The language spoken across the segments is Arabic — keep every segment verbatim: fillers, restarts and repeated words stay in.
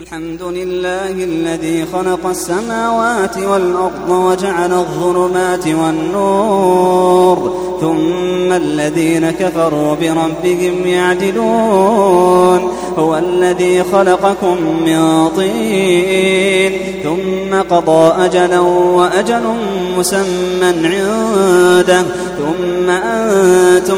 الحمد لله الذي خلق السماوات والأرض وجعل الظلمات والنور ثم الذين كفروا بربهم يعدلون هو الذي خلقكم من طين ثم قضى أجلا وأجل مسمى عنده ثم أنتم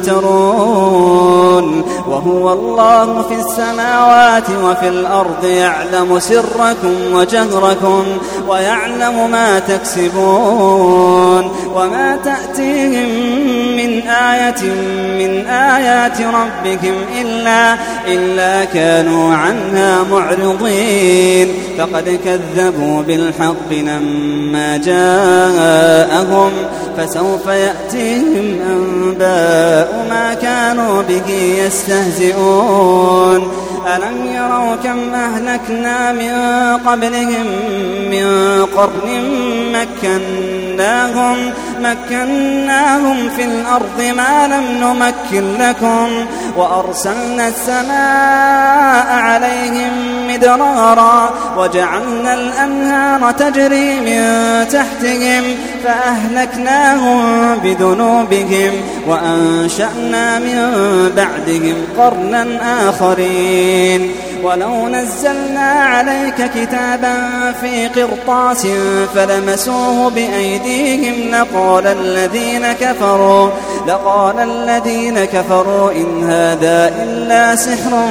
تمترون وهو الله في السماوات وفي الأرض يعلم سركم وجهركم ويعلم ما تكسبون وما تأتيهم من آية من آيات ربهم إلا, إلا كانوا عنها معرضين فقد كذبوا بالحق لما جاءهم فسوف يأتيهم أنباء ما كانوا به يستهزئون ألم يروا كم أهلكنا من قبلهم من قرن مكناهم, مكناهم في الأرض ما لم نمكن لكم وأرسلنا السماء عليهم مدرارا وجعلنا الأنهار تجري من تحتهم فأهلكناهم بذنوبهم وأنشأنا من بعدهم قرنا آخرين ولو نزلنا عليك كتابا في قرطاس فلمسوه بأيديهم لقال الذين كفروا لقال الذين كفروا إن هذا إلا سحر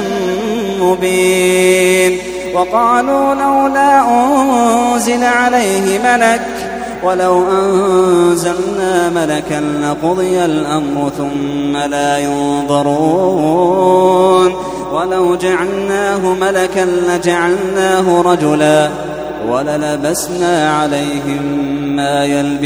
مبين وقالوا لولا أنزل عليه ملك ولو أنزلنا ملكا لقضي الأمر ثم لا ينظرون ولو جعلناه ملكا لجعلناه رجلا وللبسنا عليهم ما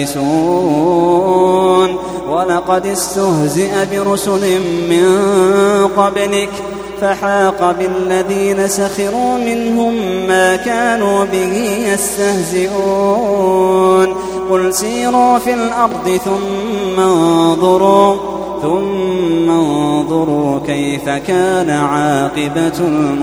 يلبسون ولقد استهزئ برسل من قبلك فحاق بالذين سخروا منهم ما كانوا به يستهزئون قل سيروا في الأرض ثم انظروا ثم انظروا كيف كان عاقبة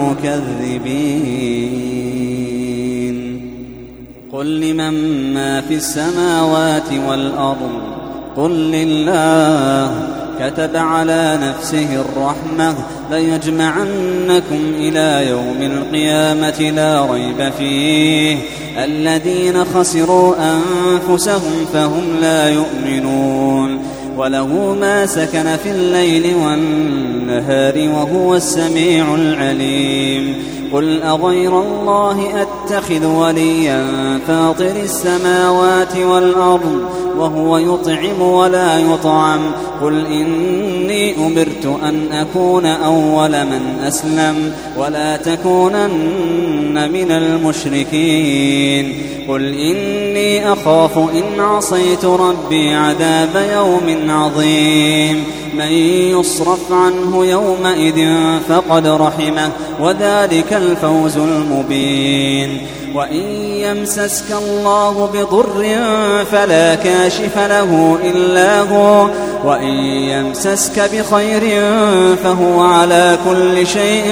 المكذبين قل لمن ما في السماوات والأرض قل لله كتب على نفسه الرحمة ليجمعنكم إلى يوم القيامة لا ريب فيه الذين خسروا أنفسهم فهم لا يؤمنون وله ما سكن في الليل والنهار وهو السميع العليم قل أغير الله أتخذ وليا فاطر السماوات والأرض وهو يطعم ولا يطعم قل إني أمرت أن أكون أول من أسلم ولا تكونن من المشركين قل إني أخاف إن عصيت ربي عذاب يوم عظيم من يصرف عنه يومئذ فقد رحمه وذلك الفوز المبين وإن يمسسك الله بضر فلا كاشف له إلا هو وإن يمسسك بخير فهو على كل شيء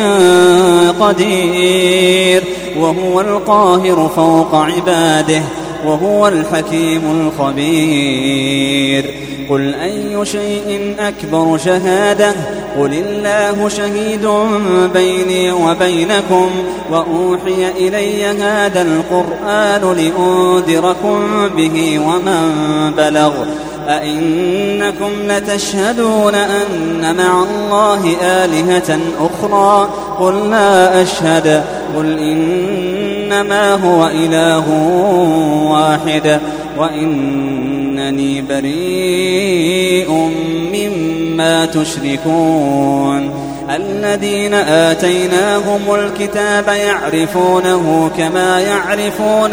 قدير وهو القاهر فوق عباده وهو الحكيم الخبير قل أي شيء أكبر شهادة قل الله شهيد بيني وبينكم وأوحي إلي هذا القرآن لأنذركم به ومن بلغ أئنكم لتشهدون أن مع الله آلهة أخرى قل لا أشهد قل إنما هو إله واحد وإنني بريء مما تشركون الذين آتيناهم الكتاب يعرفونه كما يعرفون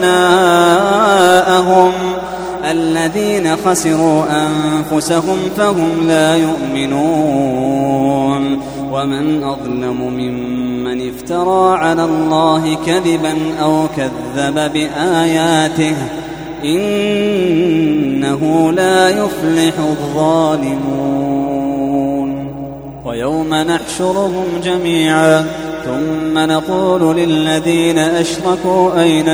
أبناءهم الذين خسروا أنفسهم فهم لا يؤمنون ومن أظلم ممن افترى على الله كذبا أو كذب بآياته إنه لا يفلح الظالمون ويوم نحشرهم جميعا ثم نقول للذين أشركوا أين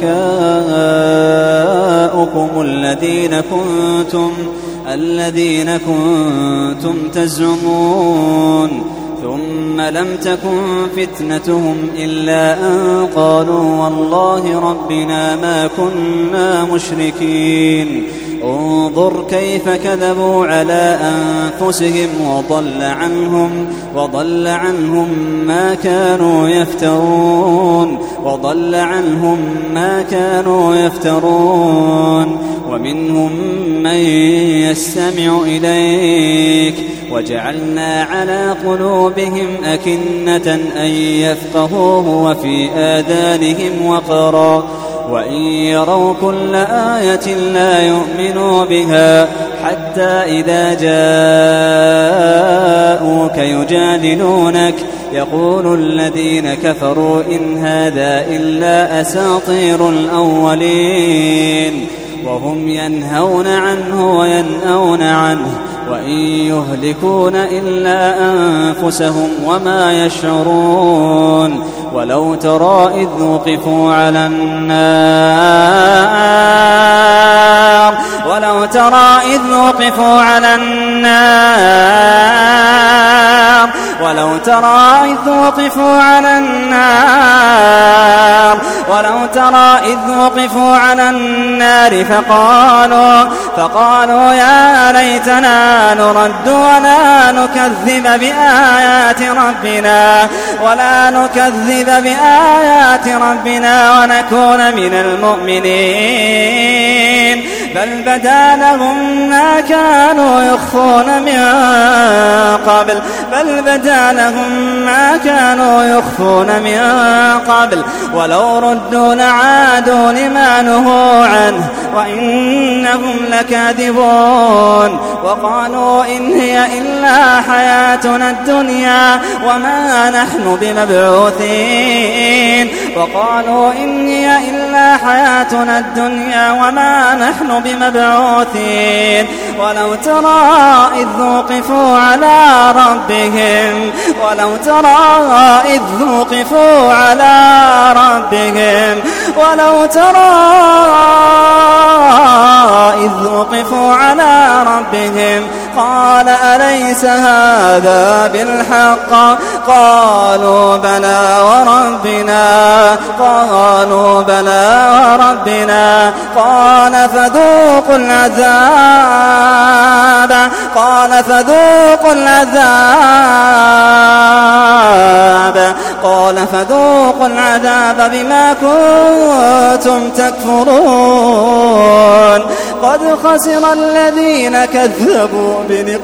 شركاؤكم الذين كنتم الذين كنتم تزعمون ثم لم تكن فتنتهم إلا أن قالوا والله ربنا ما كنا مشركين انظر كيف كذبوا على أنفسهم وضل عنهم وضل عنهم ما كانوا يفترون وضل عنهم ما كانوا يفترون ومنهم من يستمع إليك وجعلنا على قلوبهم أكنة أن يفقهوه وفي آذانهم وقرا وإن يروا كل آية لا يؤمنوا بها حتى إذا جاءوك يجادلونك يقول الذين كفروا إن هذا إلا أساطير الأولين وهم ينهون عنه وينأون عنه وإن يهلكون إلا أنفسهم وما يشعرون ولو ترى إذ وقفوا على النار ولو ترى إذ وقفوا على النار ولو ترى إذ وقفوا على النار ولو ترى إذ وقفوا على النار فقالوا فقالوا يا ليتنا نرد ولا نكذب بآيات ربنا ولا نكذب بآيات ربنا ونكون من المؤمنين بل بدا لهم ما كانوا يخفون من قبل بل بدا لهم ما كانوا يخفون من قبل ولو ردوا لعادوا لما نهوا عنه وإنهم لكاذبون وقالوا إن هي إلا حياتنا الدنيا وما نحن بمبعوثين وقالوا إن هي إلا حياتنا الدنيا وما نحن بمبعوثين ولو ترى إذ وقفوا على ربهم ولو ترى إذ وقفوا على ربهم ولو ترى إذ وقفوا على ربهم قال أليس هذا بالحق قالوا بلى وربنا قالوا بلى وربنا قال فذوقوا العذاب قال فذوقوا العذاب قال فذوقوا العذاب بما كنتم تكفرون قد خسر الذين كذبوا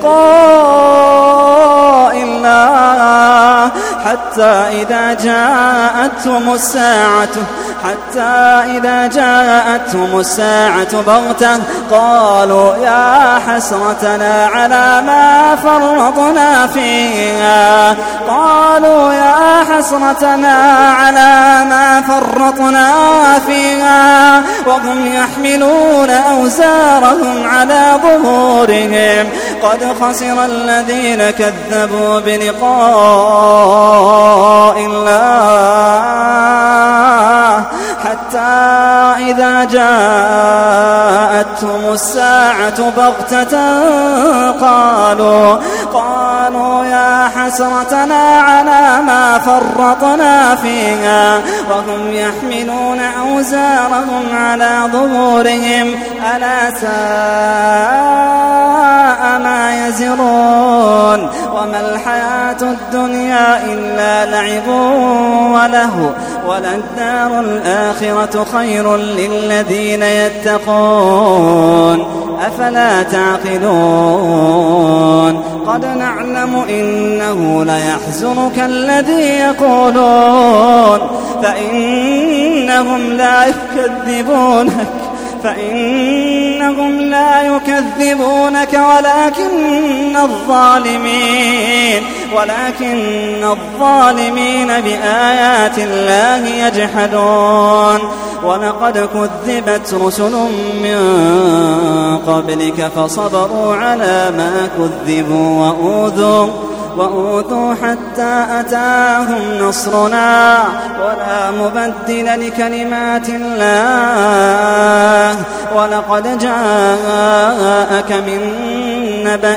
بلقاء الله حتى إذا جاءتهم الساعة حتى إذا جاءتهم الساعة بغتة قالوا يا حسرتنا على ما فرطنا فيها قالوا يا حسرتنا على ما فرطنا فيها وهم يحملون أوزارهم على ظهورهم قد خسر الذين كذبوا بلقاء الله حتى إذا جاءتهم الساعة بغتة قالوا قالوا يا حسرتنا على ما فرطنا فيها وهم يحملون أوزارهم على ظهورهم ألا ساء ما يزرون وما الحياة الدنيا إلا لعب وله وللدار الآخرة خير للذين يتقون أفلا تعقلون قد نعلم إنه ليحزنك الذي يقولون فإنهم لا يكذبونك فإنهم لا يكذبونك ولكن الظالمين ولكن الظالمين بآيات الله يجحدون ولقد كذبت رسل من قبلك فصبروا على ما كذبوا وأوذوا وأوذوا حتى أتاهم نصرنا ولا مبدل لكلمات الله ولقد جاءك من نبأ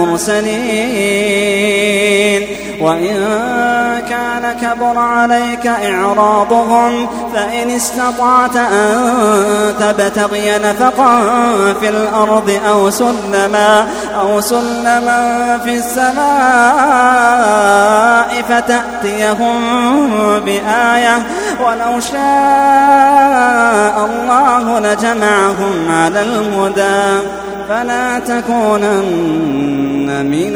المرسلين وإن كان كبر عليك إعراضهم فإن استطعت أن تبتغي نفقا في الأرض أو سلما أو سلما في السماء فتأتيهم بآية ولو شاء الله لجمعهم على الهدى فلا تكونن من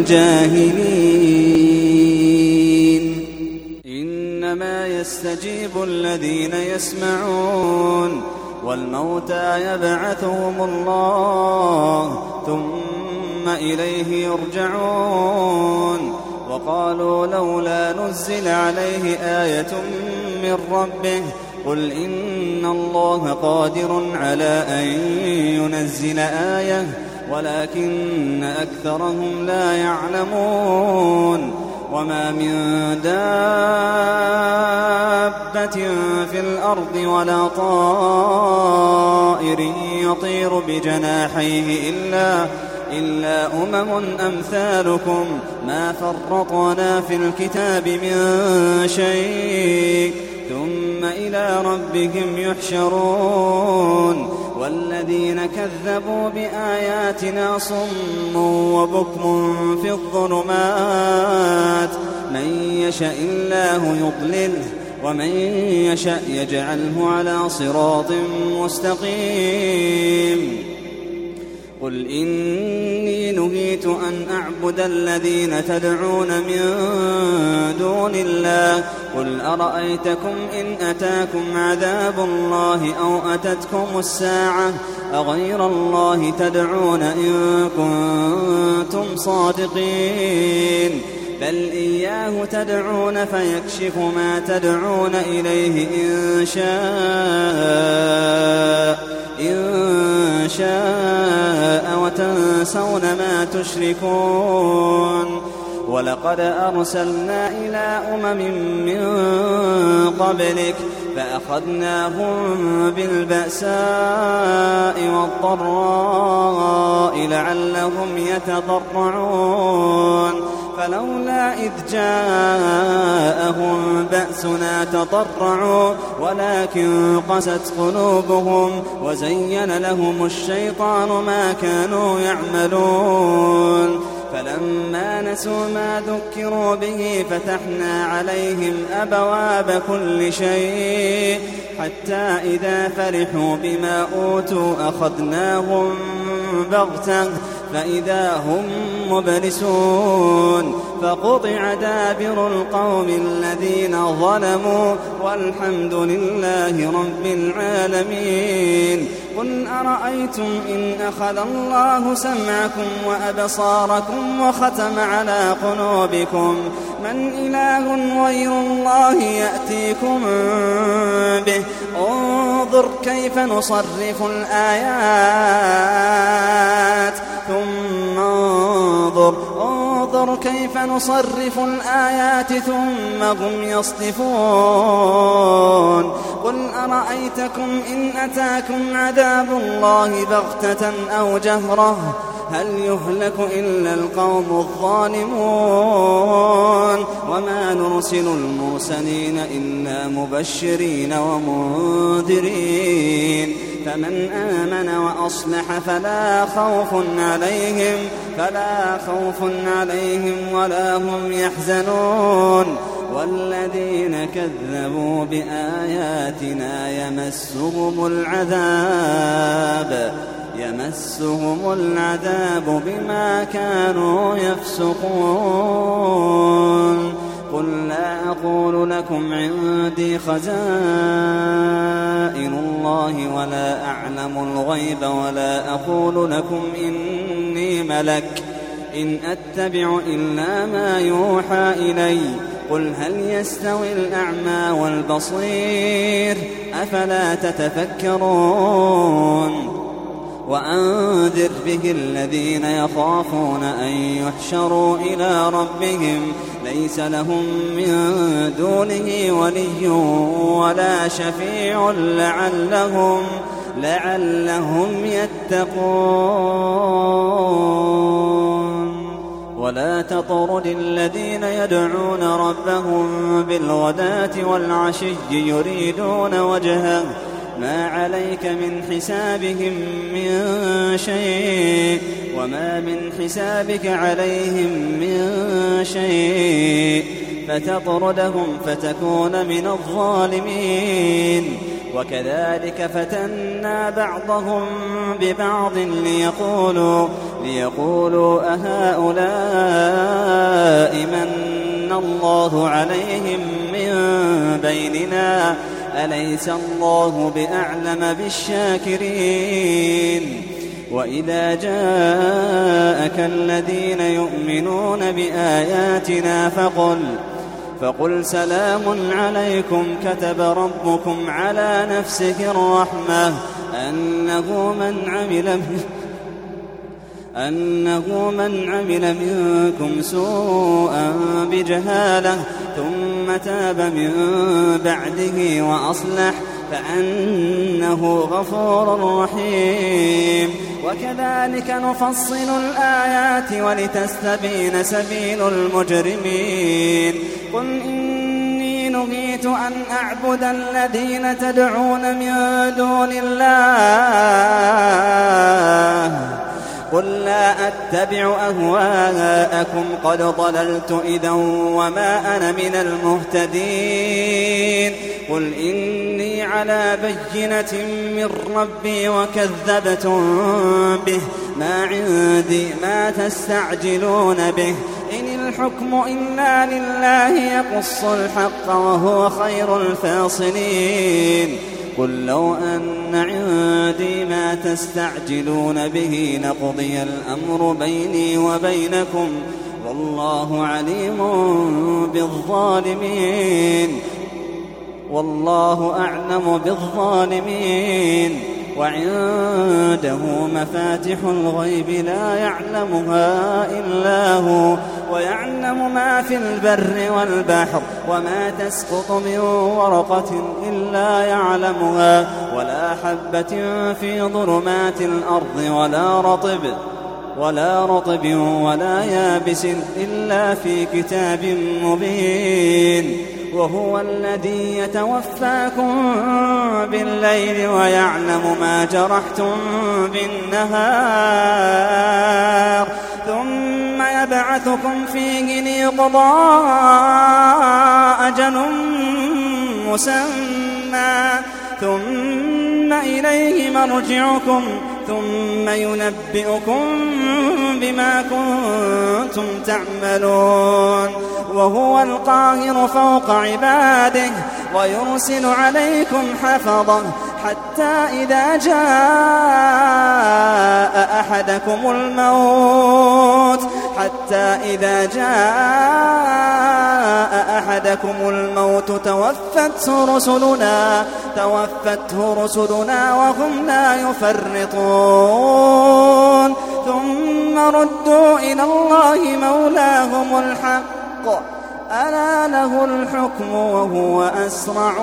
الجاهلين إنما يستجيب الذين يسمعون والموتى يبعثهم الله ثم إليه يرجعون وقالوا لولا نزل عليه آية من ربه قل إن الله قادر على أن ينزل آية ولكن أكثرهم لا يعلمون وما من دابة في الأرض ولا طائر يطير بجناحيه إلا إلا أمم أمثالكم ما فرطنا في الكتاب من شيء ثم إلى ربهم يحشرون والذين كذبوا بآياتنا صم وبكم في الظلمات من يشاء الله يضلله ومن يشاء يجعله على صراط مستقيم قل إني نهيت أن أعبد الذين تدعون من دون الله قل أرأيتكم إن أتاكم عذاب الله أو أتتكم الساعة أغير الله تدعون إن كنتم صادقين بل إياه تدعون فيكشف ما تدعون إليه إن شاء إن شاء وتنسون ما تشركون ولقد أرسلنا إلى أمم من قبلك فأخذناهم بالبأساء والضراء لعلهم يتضرعون فلولا إذ جاءهم بأسنا تضرعوا ولكن قست قلوبهم وزين لهم الشيطان ما كانوا يعملون فلما نسوا ما ذكروا به فتحنا عليهم أبواب كل شيء حتى إذا فرحوا بما أوتوا أخذناهم بغتة فإذا هم مبلسون فقطع دابر القوم الذين ظلموا والحمد لله رب العالمين قل أرأيتم إن أخذ الله سمعكم وأبصاركم وختم على قلوبكم من إله غير الله يأتيكم به انظر كيف نصرف الآيات ثم انظر انظر كيف نصرف الآيات ثم هم يصدفون قل أرأيتكم إن أتاكم عذاب الله بغتة أو جهرة هل يهلك إلا القوم الظالمون وما نرسل المرسلين إلا مبشرين ومنذرين فمن آمن وأصلح فلا خوف عليهم فلا خوف عليهم ولا هم يحزنون والذين كذبوا بآياتنا يمسهم العذاب يمسهم العذاب بما كانوا يفسقون قل لا أقول لكم عندي خزائن الله ولا أعلم الغيب ولا أقول لكم إني ملك إن أتبع إلا ما يوحى إلي قل هل يستوي الأعمى والبصير أفلا تتفكرون وأنذر به الذين يخافون أن يحشروا إلى ربهم ليس لهم من دونه ولي ولا شفيع لعلهم, لعلهم يتقون. ولا تطرد الذين يدعون ربهم بالغداة والعشي يريدون وجهه ما عليك من حسابهم من شيء وما من حسابك عليهم من شيء فتطردهم فتكون من الظالمين. وكذلك فتنا بعضهم ببعض ليقولوا, ليقولوا أهؤلاء من الله عليهم من بيننا أليس الله بأعلم بالشاكرين. وإذا جاءك الذين يؤمنون بآياتنا فقل, فقل سلام عليكم كتب ربكم على نفسه الرحمة أنه من عمل أنه من عمل منكم سوءا بجهالة ثم تاب من بعده وأصلح فأنه غفور رحيم. وكذلك نفصل الآيات ولتستبين سبيل المجرمين. قل إني نهيت أن أعبد الذين تدعون من دون الله قل لا أتبع أهواءكم قد ضللت إذا وما أنا من المهتدين. قل إني على بينة من ربي وكذبتم به ما عندي ما تستعجلون به إن الحكم إلا لله يقص الحق وهو خير الفاصلين. قل لو أن عندي ما تستعجلون به لقضي الأمر بيني وبينكم والله عليم بالظالمين والله أعلم بالظالمين. وعنده مفاتح الغيب لا يعلمها إلا هو ويعلم ما في البر والبحر وما تسقط من ورقة إلا يعلمها ولا حبة في ظلمات الأرض ولا رطب ولا رطب ولا يابس إلا في كتاب مبين. وهو الذي يتوفاكم بالليل ويعلم ما جرحتم بالنهار ثم يبعثكم فيه ليقضى أجل مسمى ثم إليه مرجعكم ثم ينبئكم بما كنتم تعملون. وهو القاهر فوق عباده ويرسل عليكم حفظه حتى إذا جاء أحدكم الموت حتى إذا جاء أحدكم الموت توفته رسلنا توفته رسلنا وهم لا يفرطون ثم ردوا إلى الله مولاهم الحق ألا له الحكم وهو أسرع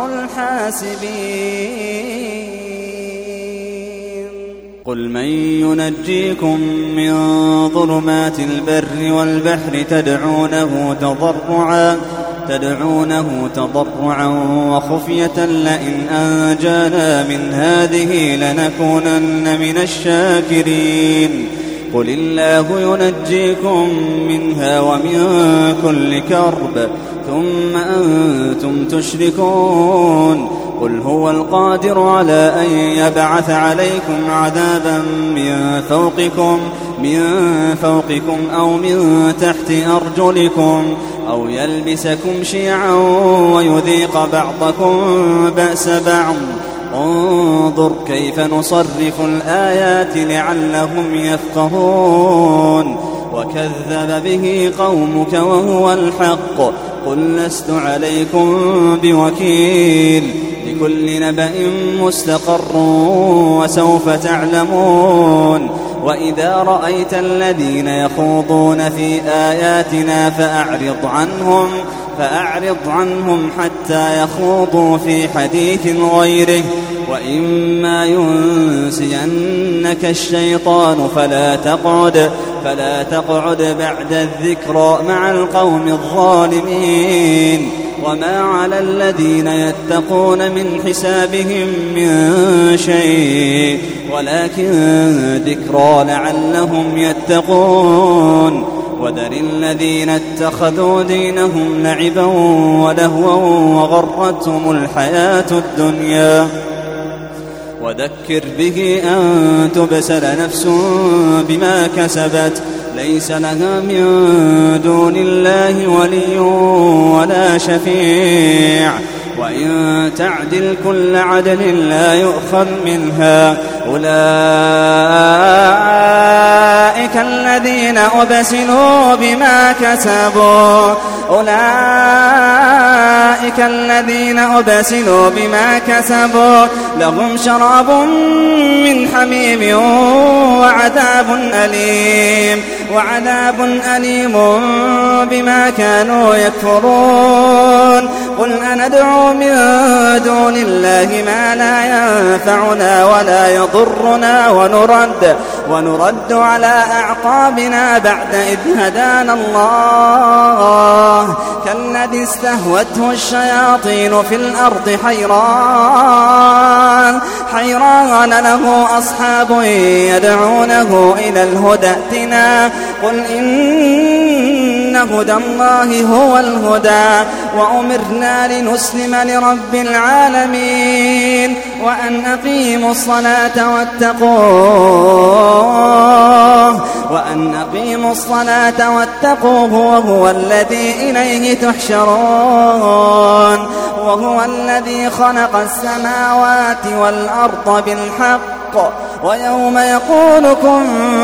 الحاسبين. قل من ينجيكم من ظلمات البر والبحر تدعونه تضرعا تدعونه تضرعا وخفية لئن أنجانا من هذه لنكونن من الشاكرين. قل الله ينجيكم منها ومن كل كرب ثم أنتم تشركون. قل هو القادر على أن يبعث عليكم عذابا من فوقكم من فوقكم أو من تحت أرجلكم أو يلبسكم شيعا ويذيق بعضكم بأس بعض. انظر كيف نصرف الآيات لعلهم يفقهون. وكذب به قومك وهو الحق قل لست عليكم بوكيل لكل نبأ مستقر وسوف تعلمون وإذا رأيت الذين يخوضون في آياتنا فأعرض عنهم فأعرض عنهم حتى يخوضوا في حديث غيره وإما ينسينك الشيطان فلا تقعد فلا تقعد بعد الذكرى مع القوم الظالمين وما على الذين يتقون من حسابهم من شيء ولكن ذكرى لعلهم يتقون وذر الذين اتخذوا دينهم لعبا ولهوا وغرتهم الحياة الدنيا وذكر به أن تبسل نفس بما كسبت ليس لها من دون الله ولي ولا شفيع وإن تعدل كل عدل لا يؤخذ منها أولئك الذين أبسلوا بما كسبوا أولئك الذين أبسلوا بما كسبوا لهم شراب من حميم وعذاب أليم وعذاب أليم بما كانوا يكفرون قل أندعو من دون الله ما لا ينفعنا ولا يضرنا ونرد ونرد على أعقابنا بعد إذ هدانا الله كالذي استهوته الشياطين في الأرض حيران حيران له أصحاب يدعونه إلى الهدى ائتنا قل إن هدى الله هو الهدى وأمرنا لنسلم لرب العالمين وأن أقيموا الصلاة واتقوه وأن أقيموا الصلاة واتقوه وهو الذي إليه تحشرون وهو الذي خلق السماوات والأرض بالحق ويوم يقول كن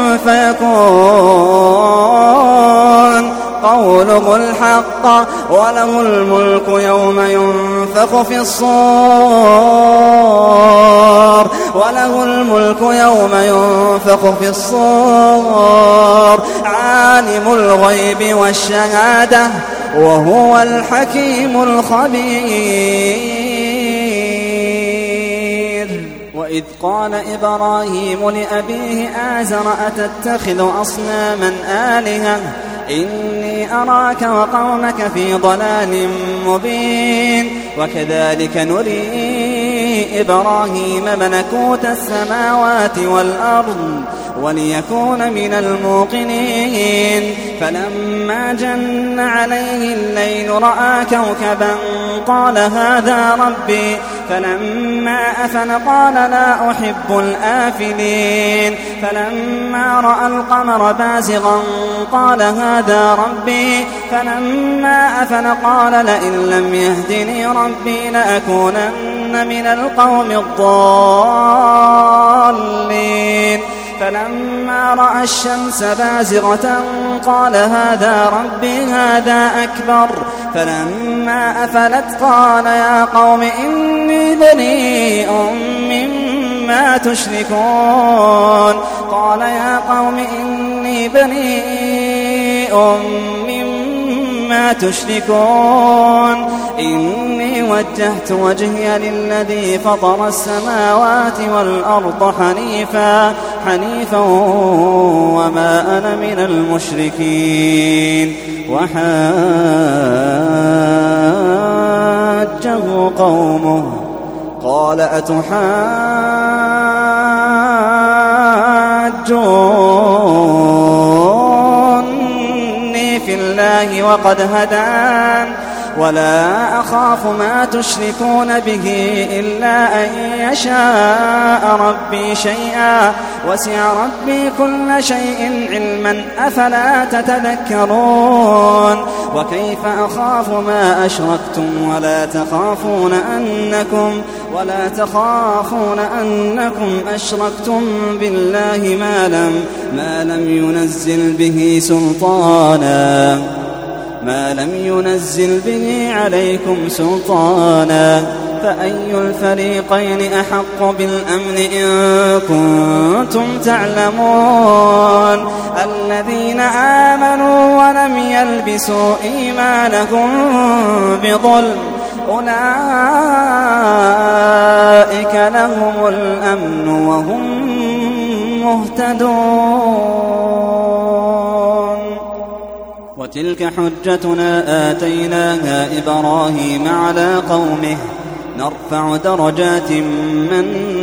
فيكون قوله الحق وله الملك يوم ينفخ في الصور وله الملك يوم ينفخ في الصور عالم الغيب والشهادة وهو الحكيم الخبير وإذ قال إبراهيم لأبيه آزر أتتخذ أصناما آلهة إني أراك وقومك في ضلال مبين وكذلك نري إبراهيم ملكوت السماوات والأرض وليكون من الموقنين فلما جن عليه الليل رأى كوكبا قال هذا ربي فلما أفل قال لا أحب الآفلين فلما رأى القمر بازغا قال هذا ربي فلما أفل قال لئن لم يهدني ربي لأكونن من القوم الضالين فلما رأى الشمس بازغة قال هذا ربي هذا أكبر فلما أفلت قال يا قوم إني بريء مما تشركون قال يا قوم إني بريء مما تشركون إني وجهت وجهي للذي فطر السماوات والأرض حنيفا حنيفا وما أنا من المشركين وحاجه قومه قال أتحاجوني في الله وقد هدان ولا أخاف ما تشركون به إلا أن يشاء ربي شيئا وسع ربي كل شيء علما أفلا تتذكرون وكيف أخاف ما أشركتم ولا تخافون أنكم ولا تخافون أنكم أشركتم بالله ما لم ما لم ينزل به سلطانا ما لم ينزل به عليكم سلطانا فأي الفريقين أحق بالأمن إن كنتم تعلمون الذين آمنوا ولم يلبسوا إيمانهم بظلم أولئك لهم الأمن وهم مهتدون وتلك حجتنا آتيناها إبراهيم على قومه نرفع درجات من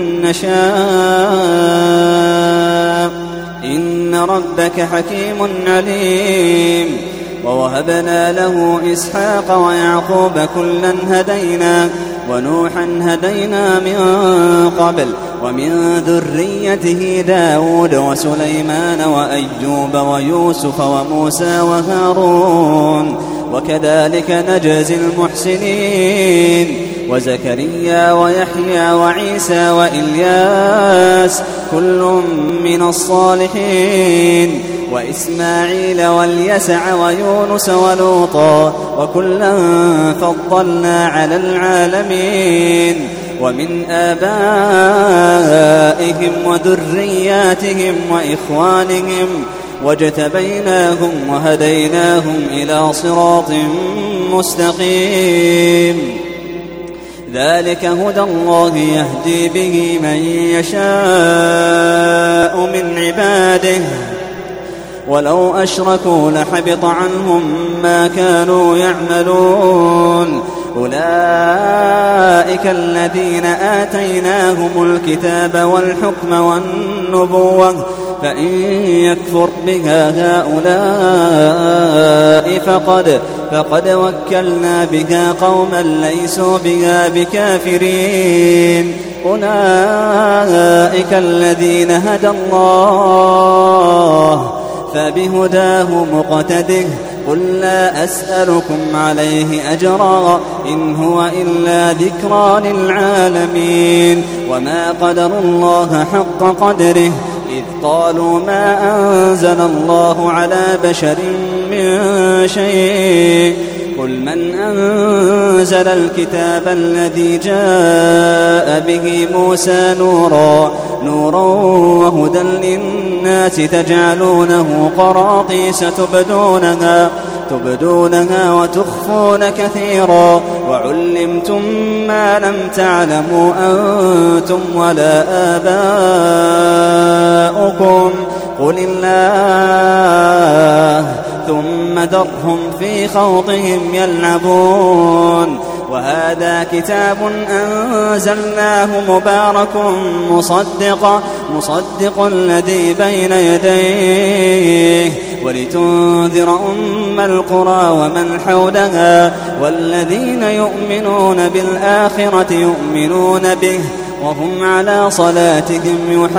نشاء إن ربك حكيم عليم ووهبنا له إسحاق ويعقوب كلا هدينا ونوحا هدينا من قبل ومن ذريته داود وسليمان وأيوب ويوسف وموسى وهارون وكذلك نجزي المحسنين وزكريا ويحيى وعيسى وإلياس كل من الصالحين وإسماعيل واليسع ويونس ولوطا وكلا فضلنا على العالمين ومن آبائهم وذرياتهم وإخوانهم واجتبيناهم وهديناهم إلى صراط مستقيم ذلك هدى الله يهدي به من يشاء من عباده ولو أشركوا لحبط عنهم ما كانوا يعملون أولئك الذين آتيناهم الكتاب والحكم والنبوة فإن يكفر بها هؤلاء فقد, فقد وكلنا بها قوما ليسوا بها بكافرين أولئك الذين هدى الله فبهداه مقتده قل لا أسألكم عليه أجرا إن هو إلا ذكرى للعالمين وما قدروا الله حق قدره إذ قالوا ما أنزل الله على بشر من شيء قل من أنزل الكتاب الذي جاء به موسى نورا نورا وهدى للناس تجعلونه قراطيس تبدونها تبدونها وتخفون كثيرا وعلمتم ما لم تعلموا أنتم ولا آباؤكم قل الله ثم ذرهم في خوضهم يلعبون وهذا كتاب أنزلناه مبارك مصدق مصدق الذي بين يديه ولتنذر أم القرى ومن حولها والذين يؤمنون بالآخرة يؤمنون به وهم على صلاتهم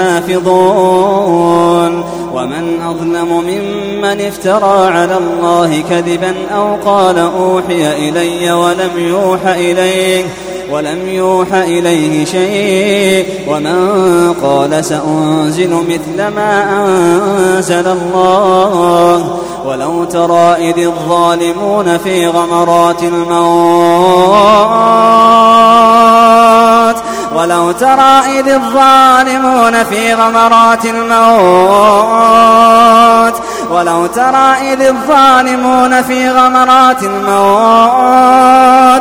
يحافظون ومن أظلم ممن افترى على الله كذبا أو قال أوحي إلي ولم يوحى إليه ولم يوحى إليه شيء ومن قال سأنزل مثل ما أنزل الله ولو ترى إذ الظالمون في غمرات الموت ولو ترى إذ الظالمون في غمرات الموت ولو ترى إذ الظالمون في غمرات الموت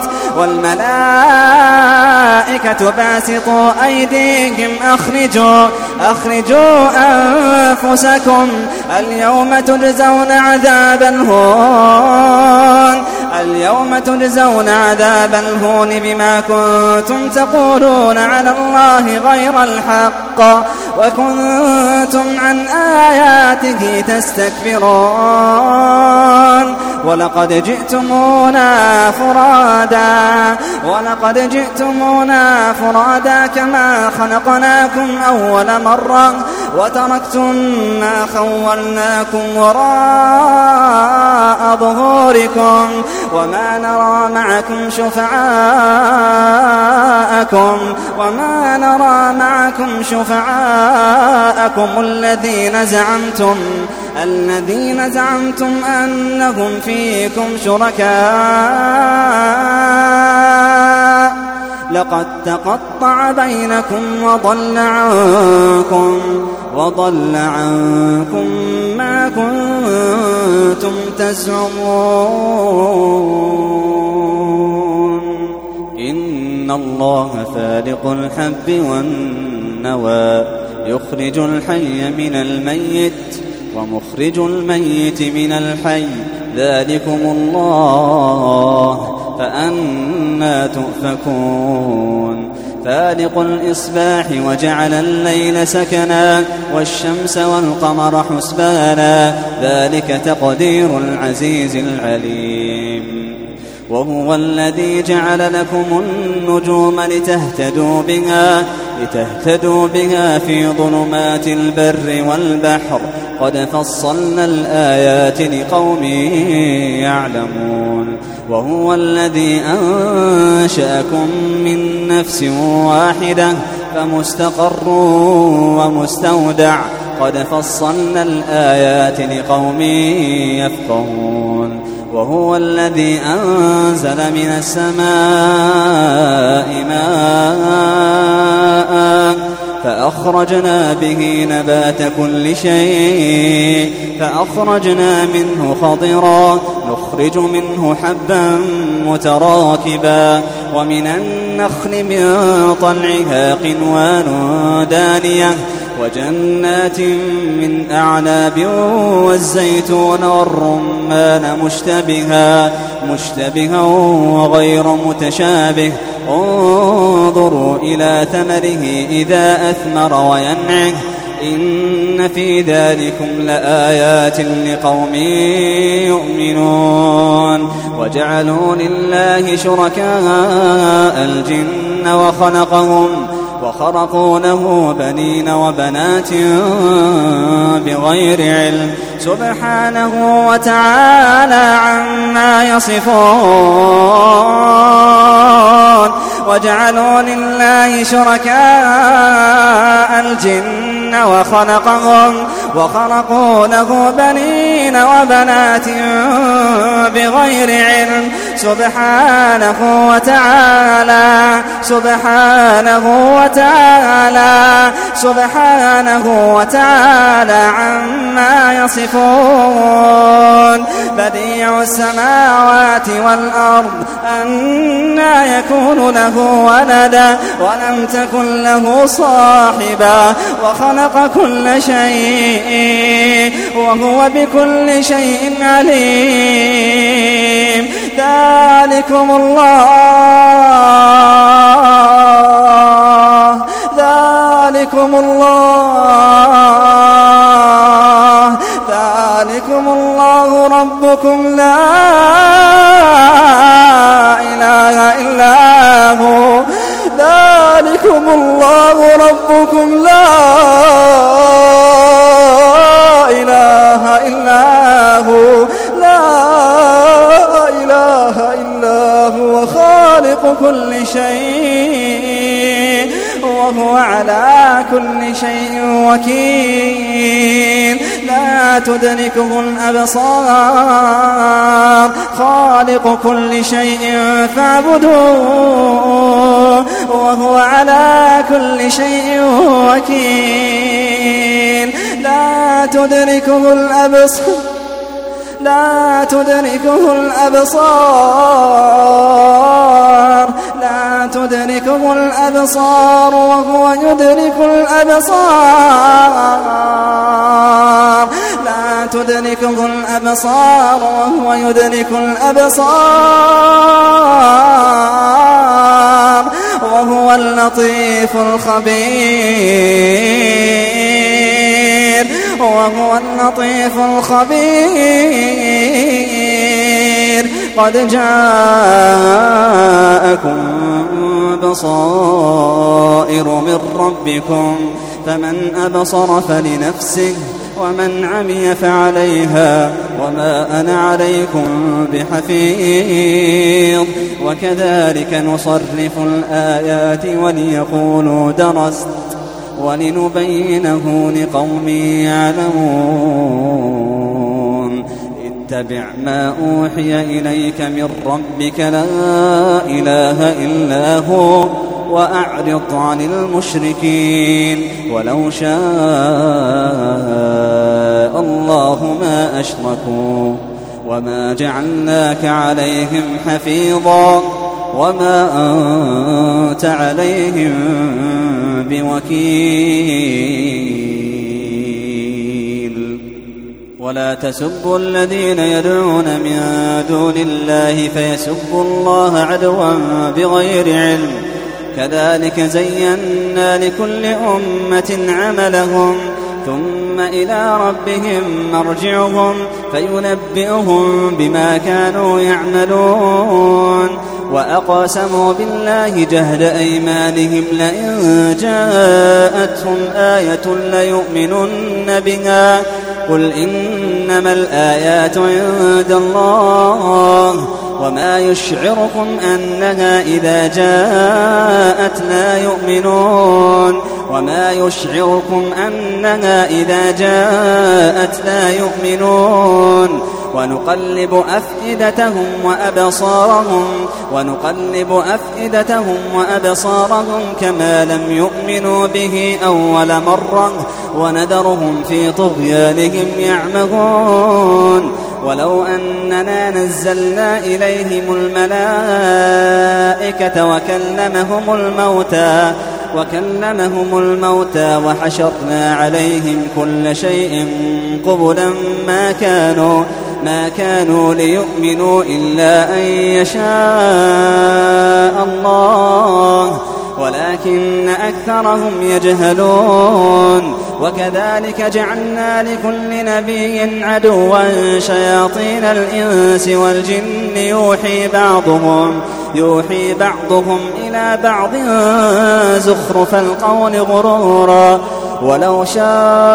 والملائكة باسطوا أيديهم أخرجوا أخرجوا أنفسكم اليوم تجزون عذاب الهون اليوم تجزون عذاب الهون بما كنتم تقولون على الله غير الحق وكنتم عن آياته تستكبرون ولقد جئتمونا فرادا ولقد جئتمونا فرادا كما خلقناكم أول مرة وتركتم ما خولناكم وراء ظهوركم وما نرى معكم شفعاءكم وما نرى معكم شفعاءكم الذين زعمتم الذين زعمتم أنهم فيكم شركاء لقد تقطع بينكم وضل عنكم وضل عنكم ما كنتم تزعمون إن الله فالق الحب والنوى يخرج الحي من الميت ومخرج الميت من الحي ذلكم الله فأنى تؤفكون فالق الإصباح وجعل الليل سكنا والشمس والقمر حسبانا ذلك تقدير العزيز العليم وهو الذي جعل لكم النجوم لتهتدوا بها لتهتدوا بها في ظلمات البر والبحر قد فصلنا الآيات لقوم يعلمون وهو الذي أنشأكم من نفس واحدة فمستقر ومستودع قد فصلنا الآيات لقوم يفقهون وهو الذي أنزل من السماء ماء فأخرجنا به نبات كل شيء فأخرجنا منه خضرا نخرج منه حبا متراكبا ومن النخل من طلعها قنوان دانية وجنات من أعناب والزيتون والرمان مشتبها مشتبها وغير متشابه انظروا إلى ثمره إذا أثمر وينعه إن في ذلكم لآيات لقوم يؤمنون وجعلوا لله شركاء الجن وخلقهم وخرقوا له بنين وبنات بغير علم سبحانه وتعالى عما يصفون وجعلوا لله شركاء الجن وخلقهم وخرقوا له بنين وبنات بغير علم سبحانه وتعالى سبحانه وتعالى سبحانه وتعالى عما يصفون بديع السماوات والأرض أنى يكون له ولدا ولم تكن له صاحبا وخلق كل شيء وهو بكل شيء عليم ذلكم الله ذلكم الله ذلكم الله ربكم لا إله إلا هو ذلكم الله ربكم لا إله إلا هو لا إله إلا هو خالق كل شيء وهو على كل شيء وكيل لا تدركه الأبصار خالق كل شيء فاعبدوه وهو على كل شيء وكيل لا تدركه الأبصار لا تدركه الأبصار لا تدركه الأبصار وهو يدرك الأبصار لا تدركه الأبصار وهو يدرك الأبصار وهو اللطيف الخبير وهو اللطيف الخبير قد جاءكم بصائر من ربكم فمن أبصر فلنفسه ومن عمي فعليها وما أنا عليكم بحفيظ وكذلك نصرف الآيات وليقولوا درست ولنبينه لقوم يعلمون اتبع ما أوحي إليك من ربك لا إله إلا هو وأعرض عن المشركين ولو شاء الله ما أشركوا وما جعلناك عليهم حفيظا وما أنت عليهم بوكيل ولا تسبوا الذين يدعون من دون الله فيسبوا الله عدوا بغير علم كذلك زينا لكل أمة عملهم ثم إلى ربهم مرجعهم فينبئهم بما كانوا يعملون وأقسموا بالله جهد أيمانهم لئن جاءتهم آية ليؤمنن بها قل إنما الآيات عند الله وما يشعركم أنها إذا جاءت لا يؤمنون وما يشعركم أنها إذا جاءت لا يؤمنون ونقلب أفئدتهم وأبصارهم ونقلب أفئدتهم وأبصارهم كما لم يؤمنوا به أول مرة ونذرهم في طغيانهم يعمهون ولو أننا نزلنا إليهم الملائكة وكلمهم الموتى وكلمهم الموتى وحشرنا عليهم كل شيء قبلا ما كانوا ما كانوا ليؤمنوا إلا أن يشاء الله ولكن أكثرهم يجهلون وكذلك جعلنا لكل نبي عدوا شياطين الإنس والجن يوحي بعضهم يوحي بعضهم إلى بعض زخرف القول غرورا ولو شاء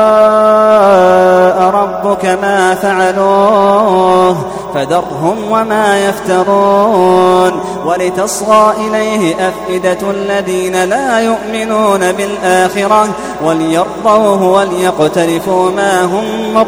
ربك ما فعلوه فذرهم وما يفترون ولتصغى إليه أفئدة الذين لا يؤمنون بالآخرة وليرضوه وليقترفوا ما هم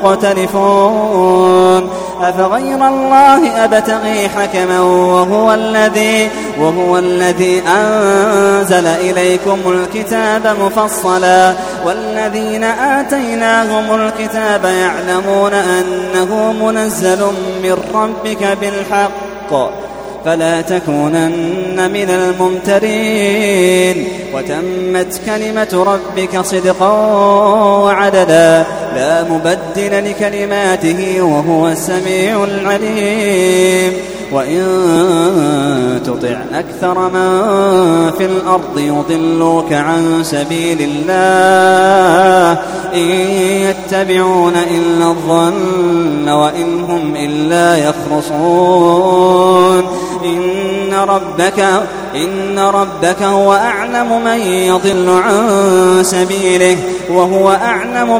مقترفون أفغير الله أبتغي حكما وهو الذي وهو الذي أنزل إليكم الكتاب مفصلا والذين آتيناهم الكتاب يعلمون أنه منزل من ربك بالحق فلا تكونن من الممترين وتمت كلمة ربك صدقا وعدلا لا مبدل لكلماته وهو السميع العليم وإن تطع أكثر من في الأرض يضلوك عن سبيل الله إن يتبعون إلا الظن وإن هم إلا يخرصون إن ربك إن ربك هو أعلم من يضل عن سبيله وهو أعلم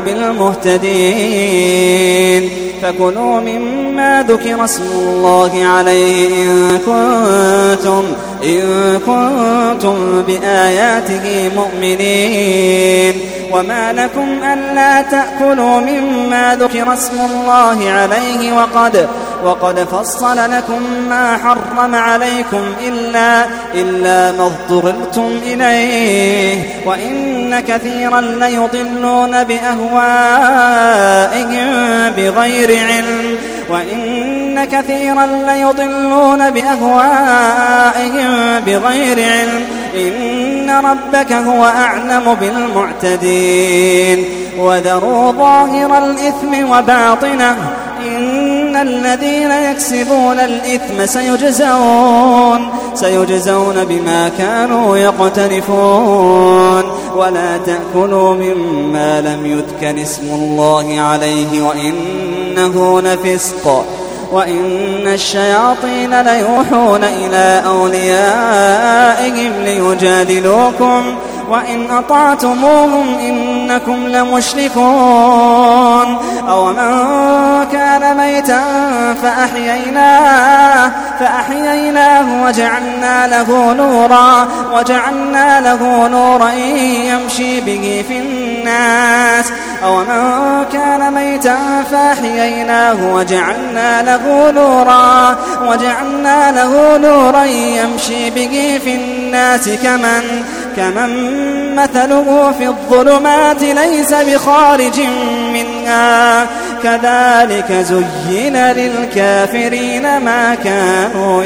بالمهتدين فكلوا مما ذكر اسم الله عليه إن كنتم إن كنتم بآياته مؤمنين وما لكم ألا تأكلوا مما ذكر اسم الله عليه وقد وقد فصل لكم ما حرم عليكم إلا إلا ما اضطررتم إليه وإن كثيرا ليضلون بأهوائهم بغير علم وإن كثيرا ليضلون بأهوائهم بغير علم إن ربك هو أعلم بالمعتدين وذروا ظاهر الإثم وباطنه إن الذين يكسبون الإثم سيجزون سيجزون بما كانوا يقترفون ولا تأكلوا مما لم يذكر اسم الله عليه وإنه لفسق وإن الشياطين ليوحون إلى أوليائهم ليجادلوكم وإن أطعتموهم إنكم لمشركون أو من كان ميتا فأحييناه, فأحييناه وجعلنا له نورا وجعلنا له نورا يمشي به في الناس أو من كان ميتا فأحييناه وجعلنا له نورا وجعلنا له نورا يمشي به في الناس كمن كمن مثله في الظلمات ليس بخارج منها كذلك زين للكافرين ما كانوا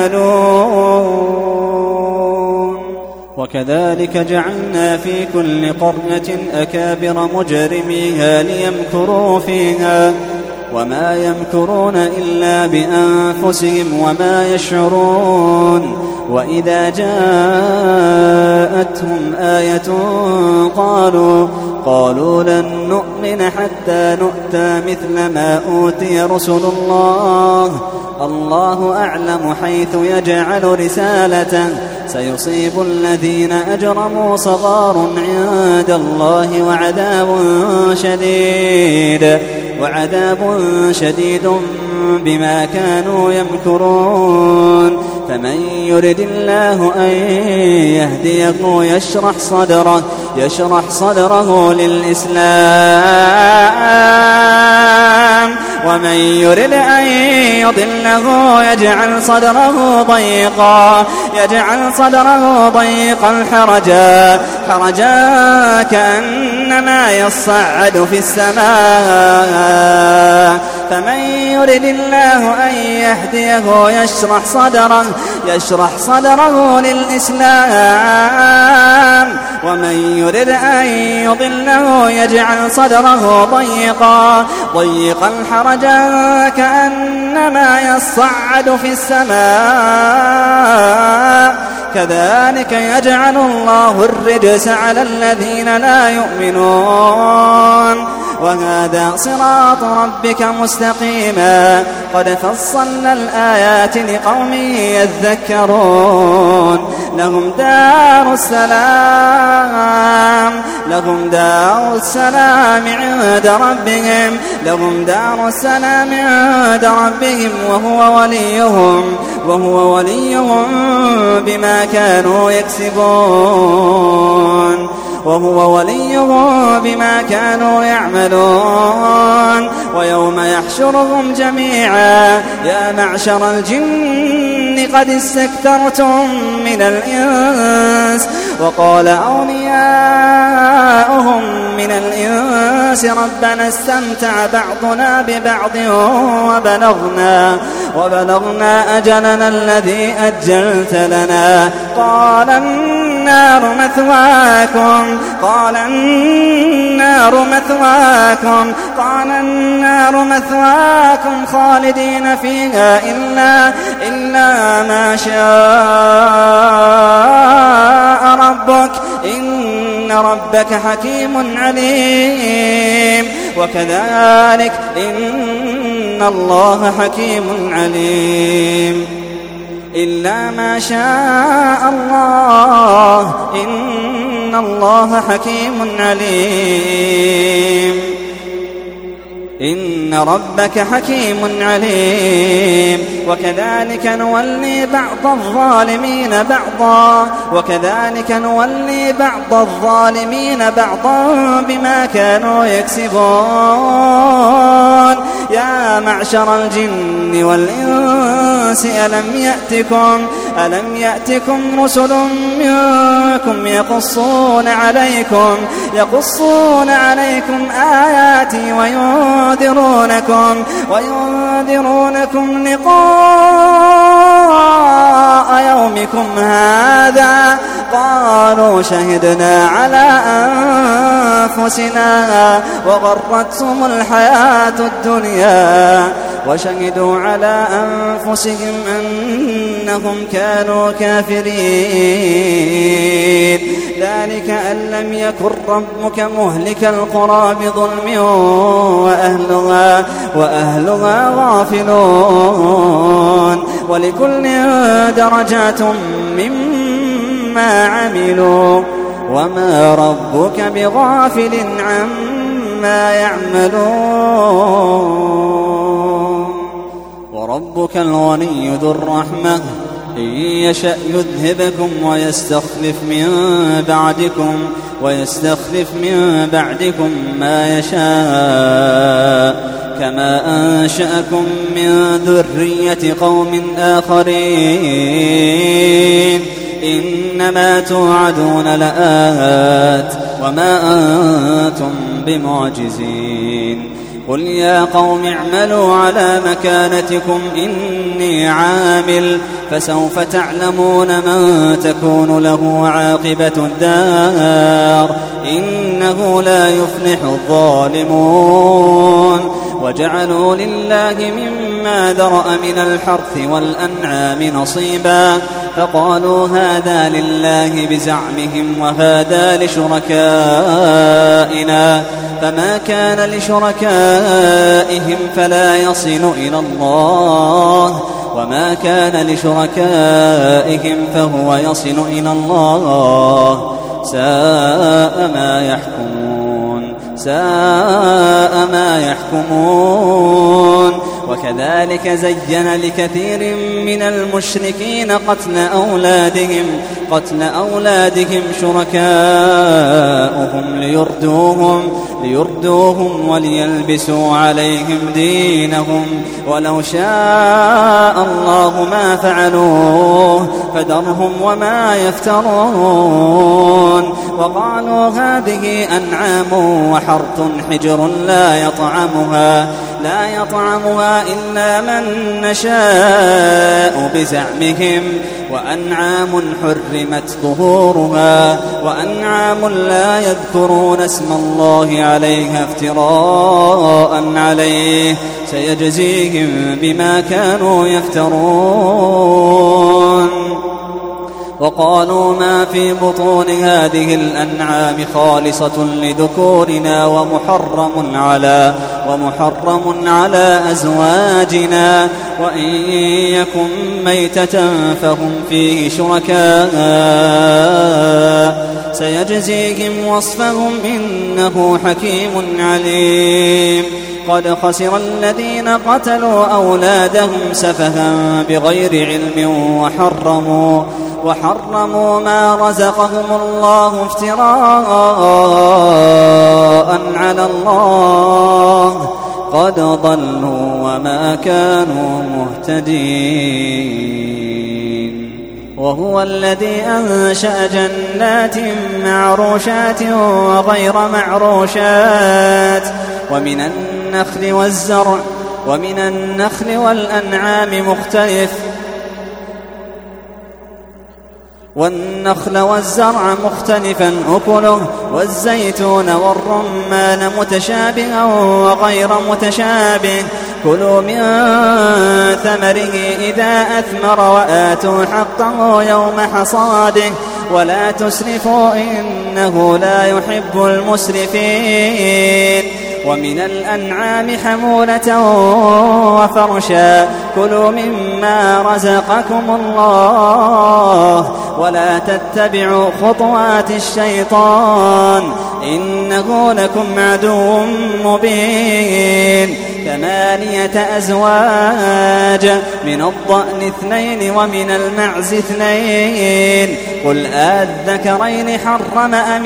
يعملون وكذلك جعلنا في كل قرية أكابر مجرميها ليمكروا فيها وما يمكرون إلا بأنفسهم وما يشعرون وإذا جاءتهم آية قالوا قالوا لن نؤمن حتى نؤتى مثل ما أوتي رسل الله الله أعلم حيث يجعل رسالته سيصيب الذين أجرموا صغار عند الله وعذاب شديد وعذاب شديد بما كانوا يمكرون فمن يرد الله أن يهديه يشرح صدره يشرح صدره للإسلام ومن يرد أن يضله يجعل صدره ضيقا يجعل صدره ضيقا حرجا حرجا كأنما يصعد في السماء فمن يرد الله أن يهديه يشرح صدره يشرح صدره للإسلام ومن يرد أن يضله يجعل صدره ضيقا ضيقا حرجا كأنما يصعد في السماء كذلك يجعل الله الرجس على الذين لا يؤمنون وهذا صراط ربك مستقيما قد فصلنا الآيات لقوم يذكرون لهم دار السلام لهم دار السلام عند ربهم لهم دار السلام عند ربهم وهو وليهم وهو وليهم بما كانوا يكسبون وهو وليهم بما كانوا يعملون ويوم يحشرهم جميعا يا معشر الجن قد استكثرتم من الإنس وقال أولياؤهم من الإنس ربنا استمتع بعضنا ببعض وبلغنا وبلغنا أجلنا الذي أجلت لنا قال النار مثواكم قال النار مثواكم قال النار مثواكم خالدين فيها إلا إلا ما شاء ربك إن ربك حكيم عليم وكذلك إن الله حكيم عليم إلا ما شاء الله إن الله حكيم عليم إن ربك حكيم عليم وكذلك نولي بعض الظالمين بعضا وكذلك نولي بعض الظالمين بعضا بما كانوا يكسبون يا معشر الجن والإنس ألم يأتكم ألم يأتكم رسل منكم يقصون عليكم يقصون عليكم آياتي وينذرونكم وينذرونكم لقاء يومكم هذا قالوا شهدنا على أنفسنا وغرتهم الحياة الدنيا وشهدوا على أنفسهم أنهم كانوا كافرين ذلك أن لم يكن ربك مهلك القرى بظلم وأهلها, وأهلها غافلون ولكل درجات مما عملوا وما ربك بغافل عما يعملون وربك الغني ذو الرحمة إن يشأ يذهبكم ويستخلف من بعدكم ويستخلف من بعدكم ما يشاء كما أنشأكم من ذرية قوم آخرين إنما توعدون لآت وما أنتم بمعجزين قل يا قوم اعملوا على مكانتكم إني عامل فسوف تعلمون من تكون له عاقبة الدار إنه لا يفلح الظالمون وجعلوا لله مما ذرأ من الحرث والأنعام نصيبا فقالوا هذا لله بزعمهم وهذا لشركائنا فما كان لشركائهم فلا يصل إلى الله وما كان لشركائهم فهو يصل إلى الله ساء ما يحكمون ساء ما يحكمون وكذلك زين لكثير من المشركين قتل أولادهم قتل أولادهم شركاؤهم ليردوهم ليردوهم وليلبسوا عليهم دينهم ولو شاء الله ما فعلوه فذرهم وما يفترون وقالوا هذه أنعام وحرث حجر لا يطعمها لا يطعمها إلا من نشاء بزعمهم وأنعام حرمت ظهورها وأنعام لا يذكرون اسم الله عليها افتراء عليه سيجزيهم بما كانوا يفترون وقالوا ما في بطون هذه الأنعام خالصة لذكورنا ومحرم على ومحرم على أزواجنا وإن يكن ميتة فهم فيه شركاء سيجزيهم وصفهم إنه حكيم عليم قد خسر الذين قتلوا أولادهم سفها بغير علم وحرموا وحرموا ما رزقهم الله افتراء على الله قد ضلوا وما كانوا مهتدين وهو الذي أنشأ جنات معروشات وغير معروشات ومن النخل والزرع ومن النخل والأنعام مختلف والنخل والزرع مختلفا أكله والزيتون والرمان متشابها وغير متشابه كلوا من ثمره إذا أثمر وآتوا حقه يوم حصاده ولا تسرفوا إنه لا يحب المسرفين ومن الأنعام حمولة وفرشا كلوا مما رزقكم الله ولا تتبعوا خطوات الشيطان إنه لكم عدو مبين ثمانية أزواج من الضأن اثنين ومن المعز اثنين قل أذكرين حرم أم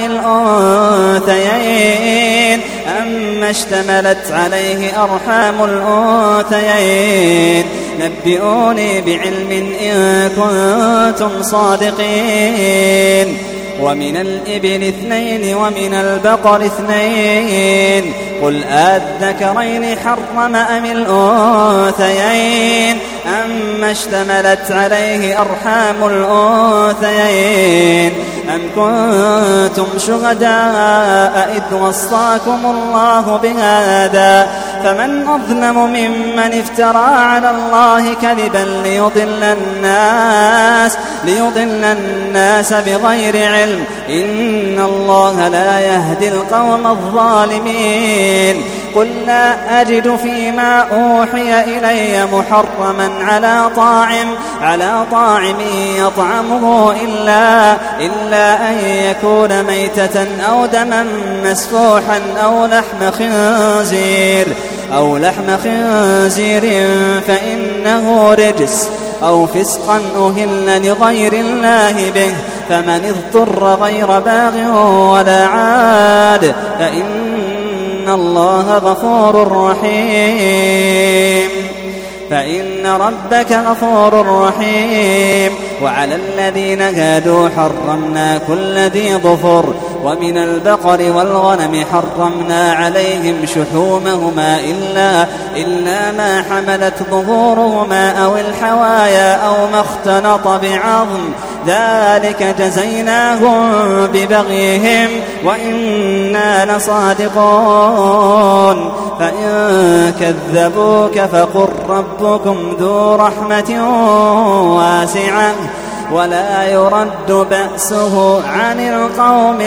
الأنثيين أما اشتملت عليه أرحام الأنثيين نبئوني بعلم إن كنتم صادقين ومن الإبل اثنين ومن البقر اثنين قل أذكرين حرم أم الأنثيين أما اشتملت عليه أرحام الأنثيين أم كنتم شهداء إذ وصاكم الله بهذا فمن أظلم ممن افترى على الله كذبا ليضل الناس ليضل الناس بغير علم إن الله لا يهدي القوم الظالمين قل لا أجد فيما أوحي إلي محرما على طاعم على طاعم يطعمه إلا إلا أن يكون ميتة أو دما مسفوحا أو لحم خنزير أو لحم خنزير فإنه رجس أو فسقا أهل لغير الله به فمن اضطر غير باغ ولا عاد فإن الله غفور رحيم فإن ربك غفور رحيم. وعلى الذين هادوا حرمنا كل ذي ظفر ومن البقر والغنم حرمنا عليهم شحومهما إلا, إلا ما حملت ظهورهما أو الحوايا أو ما اختلط بعظم ذلك جزيناهم ببغيهم وإنا لصادقون. فإن كذبوك فقل ربكم ذو رحمة واسعة ولا يرد بأسه عن القوم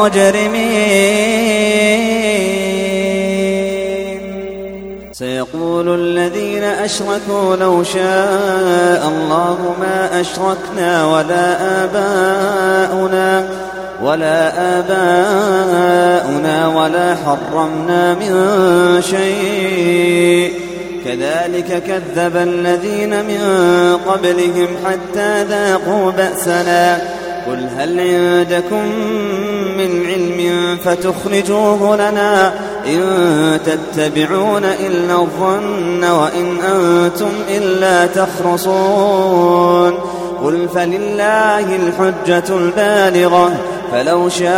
المجرمين. سيقول الذين أشركوا لو شاء الله ما أشركنا ولا آباؤنا ولا آباؤنا ولا حرمنا من شيء كذلك كذب الذين من قبلهم حتى ذاقوا بأسنا قل هل عندكم من علم فتخرجوه لنا إن تتبعون إلا الظن وإن أنتم إلا تخرصون. قل فلله الحجة البالغة فلو شاء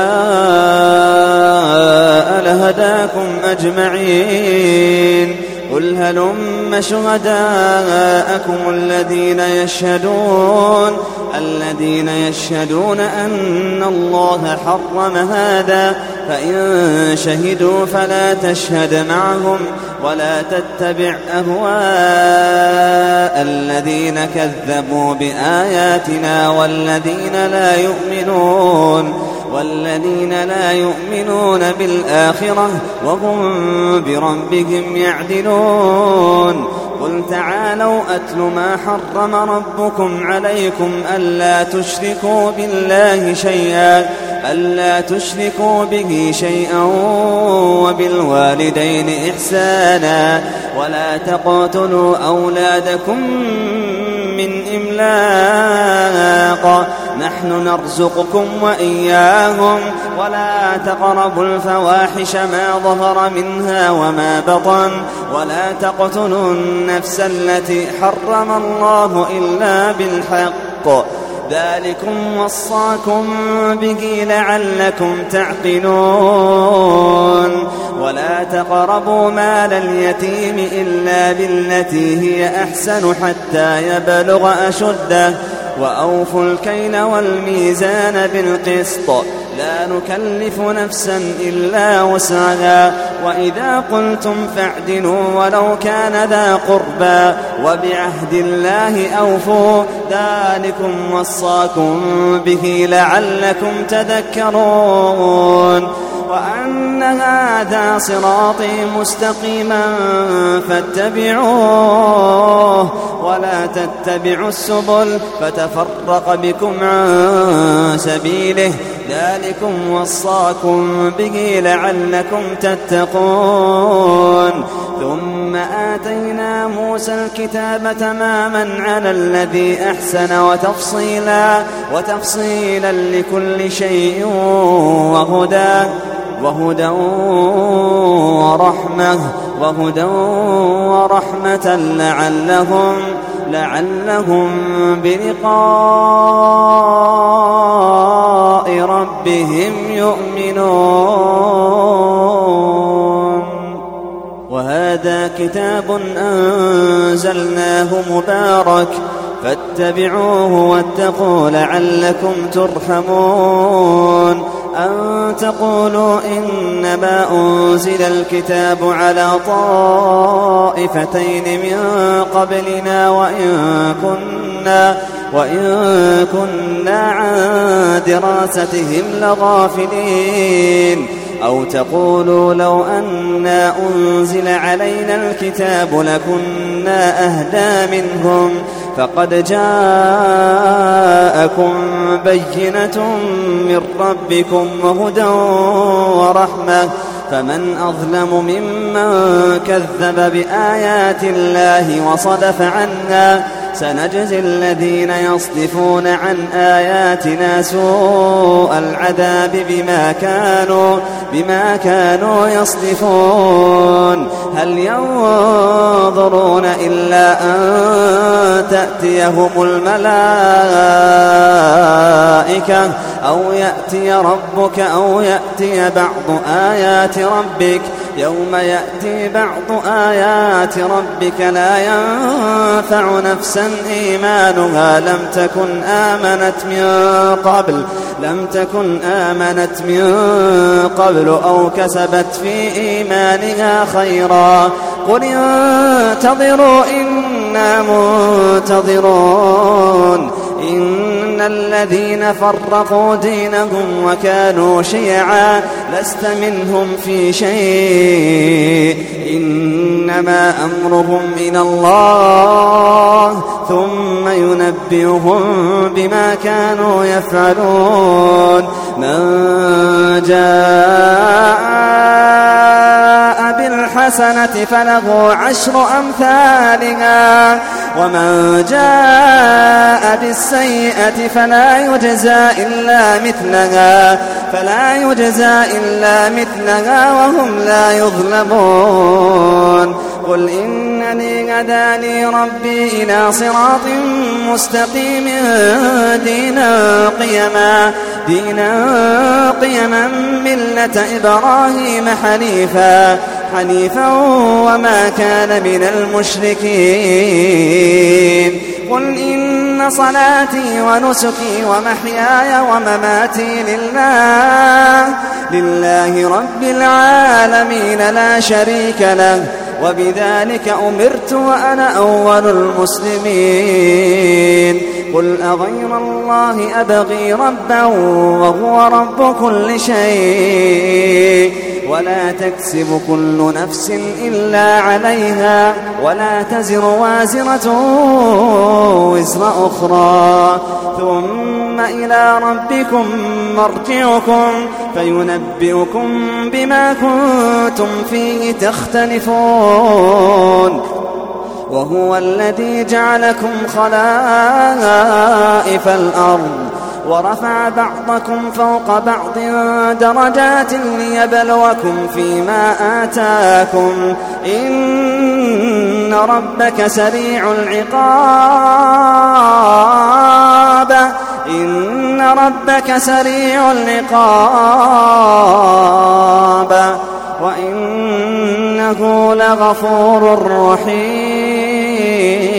لهداكم أجمعين. قل هلم شهداءكم الذين يشهدون الذين يشهدون أن الله حرم هذا فإن شهدوا فلا تشهد معهم ولا تتبع أهواء الذين كذبوا بآياتنا والذين لا يؤمنون والذين لا يؤمنون بالآخرة وهم بربهم يعدلون. قل تعالوا أتل ما حرم ربكم عليكم ألا تشركوا بالله شيئا ألا تشركوا به شيئا وبالوالدين إحسانا ولا تقتلوا أولادكم من إملاق نحن نرزقكم وإياهم ولا تقربوا الفواحش ما ظهر منها وما بطن ولا تقتلوا النفس التي حرم الله إلا بالحق ذلكم وصاكم به لعلكم تعقلون. ولا تقربوا مال اليتيم إلا بالتي هي أحسن حتى يبلغ أشده وأوفوا الكيل والميزان بالقسط لا نكلف نفسا إلا وسعها وإذا قلتم فاعدلوا ولو كان ذا قربى وبعهد الله أوفوا ذلكم وصاكم به لعلكم تذكرون. وأن هذا صراطي مستقيما فاتبعوه ولا تتبعوا السبل فتفرق بكم عن سبيله ذلكم وصاكم به لعلكم تتقون. ثم آتينا موسى الكتاب تماما على الذي أحسن وتفصيلا وتفصيلا لكل شيء وهدى وهدى ورحمة وهدى ورحمة لعلهم لعلهم بلقاء ربهم يؤمنون. وهذا كتاب أنزلناه مبارك فاتبعوه واتقوا لعلكم ترحمون. أن تقولوا إنما أنزل الكتاب على طائفتين من قبلنا وإن كنا وإن كنا عن دراستهم لغافلين أو تقولوا لو أنا أنزل علينا الكتاب لكنا أهدى منهم فقد جاءكم بينة من ربكم وهدى ورحمة فمن أظلم ممن كذب بآيات الله وصدف عنها سنجزي الذين يصدفون عن آياتنا سوء العذاب بما كانوا بما كانوا يصدفون هل ينظرون إلا أن تأتيهم الملائكة أو يأتي ربك أو يأتي بعض آيات ربك يوم يأتي بعض آيات ربك لا ينفع نفسا إيمانها لم تكن آمنت من قبل لم تكن آمنت من قبل أو كسبت في إيمانها خيرا قل انتظروا إنا منتظرون إن الذين فرقوا دينهم وكانوا شيعا لست منهم في شيء إنما أمرهم إلى الله ثم ينبئهم بما كانوا يفعلون من جاء بالحسنة فله عشر أمثالها ومن جاء بالسيئة فلا يجزى إلا مثلها فلا يجزى إلا مثلها وهم لا يظلمون قل إنني هداني ربي إلى صراط مستقيم دينا قيما دينا قيما ملة إبراهيم حنيفا حنيفا وما كان من المشركين قل إن صلاتي ونسكي ومحياي ومماتي لله لله رب العالمين لا شريك له وبذلك أمرت وأنا أول المسلمين قل أغير الله أبغي ربا وهو رب كل شيء ولا تكسب كل نفس إلا عليها ولا تزر وازرة وزر أخرى ثم إلى ربكم مرجعكم فينبئكم بما كنتم فيه تختلفون وهو الذي جعلكم خلائف الأرض ورفع بعضكم فوق بعض درجات ليبلوكم فيما آتاكم إن ربك سريع العقاب إن ربك سريع العقاب وإنه لغفور رحيم